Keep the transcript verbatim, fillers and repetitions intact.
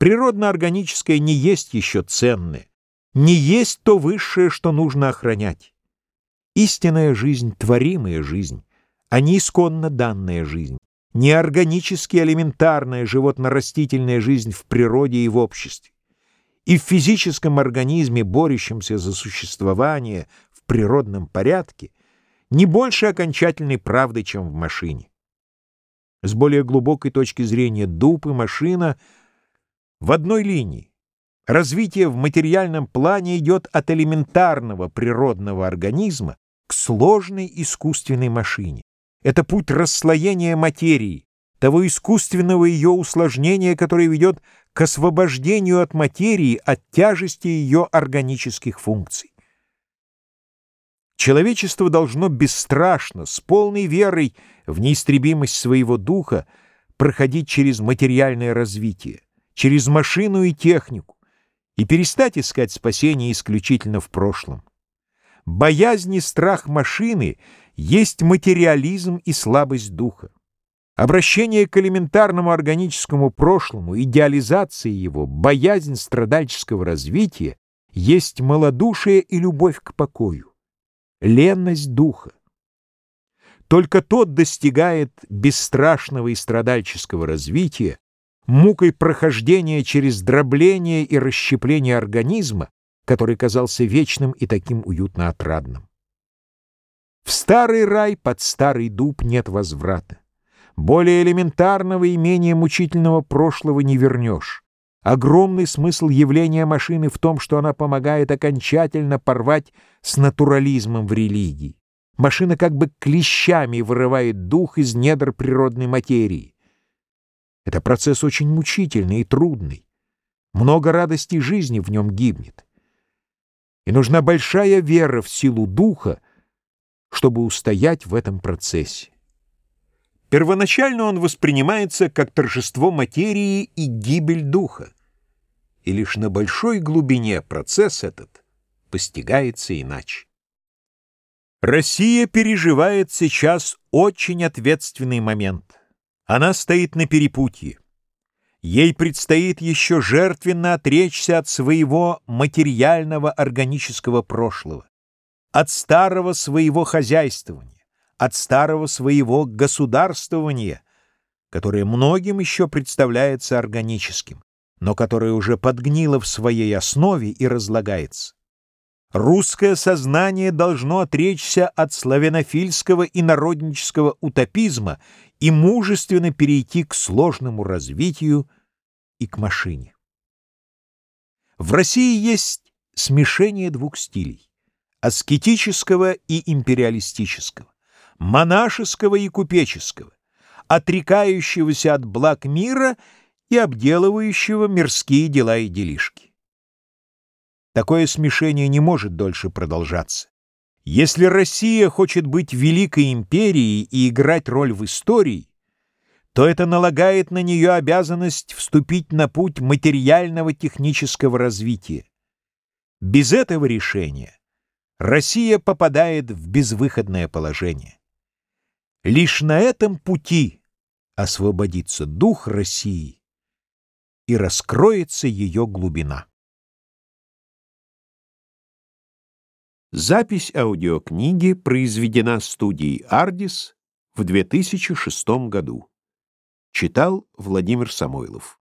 Природно-органическое не есть еще ценное, не есть то высшее, что нужно охранять. Истинная жизнь — творимая жизнь, а не исконно данная жизнь, не органически элементарная животно-растительная жизнь в природе и в обществе. И в физическом организме, борющемся за существование в природном порядке, не больше окончательной правды, чем в машине. С более глубокой точки зрения дуб и машина в одной линии. Развитие в материальном плане идет от элементарного природного организма к сложной искусственной машине. Это путь расслоения материи, того искусственного ее усложнения, которое ведет к освобождению от материи, от тяжести ее органических функций. Человечество должно бесстрашно, с полной верой в неистребимость своего духа, проходить через материальное развитие, через машину и технику, и перестать искать спасение исключительно в прошлом. Боязнь и страх машины есть материализм и слабость духа. Обращение к элементарному органическому прошлому, идеализация его, боязнь страдальческого развития есть малодушие и любовь к покою, ленность духа. Только тот достигает бесстрашного и страдальческого развития, мукой прохождения через дробление и расщепление организма, который казался вечным и таким уютно отрадным. В старый рай под старый дуб нет возврата. Более элементарного и менее мучительного прошлого не вернешь. Огромный смысл явления машины в том, что она помогает окончательно порвать с натурализмом в религии. Машина как бы клещами вырывает дух из недр природной материи. Это процесс очень мучительный и трудный. Много радостей жизни в нем гибнет. И нужна большая вера в силу духа, чтобы устоять в этом процессе. Первоначально он воспринимается как торжество материи и гибель духа. И лишь на большой глубине процесс этот постигается иначе. Россия переживает сейчас очень ответственный момент. Она стоит на перепутье. Ей предстоит еще жертвенно отречься от своего материального органического прошлого, от старого своего хозяйствования, от старого своего государствования, которое многим еще представляется органическим, но которое уже подгнило в своей основе и разлагается. Русское сознание должно отречься от славянофильского и народнического утопизма и мужественно перейти к сложному развитию и к машине. В России есть смешение двух стилей — аскетического и империалистического, монашеского и купеческого, отрекающегося от благ мира и обделывающего мирские дела и делишки. Такое смешение не может дольше продолжаться. Если Россия хочет быть великой империей и играть роль в истории, то это налагает на нее обязанность вступить на путь материального технического развития. Без этого решения Россия попадает в безвыходное положение. Лишь на этом пути освободится дух России и раскроется ее глубина. Запись аудиокниги произведена студией «Ардис» в две тысячи шестом году. Читал Владимир Самойлов.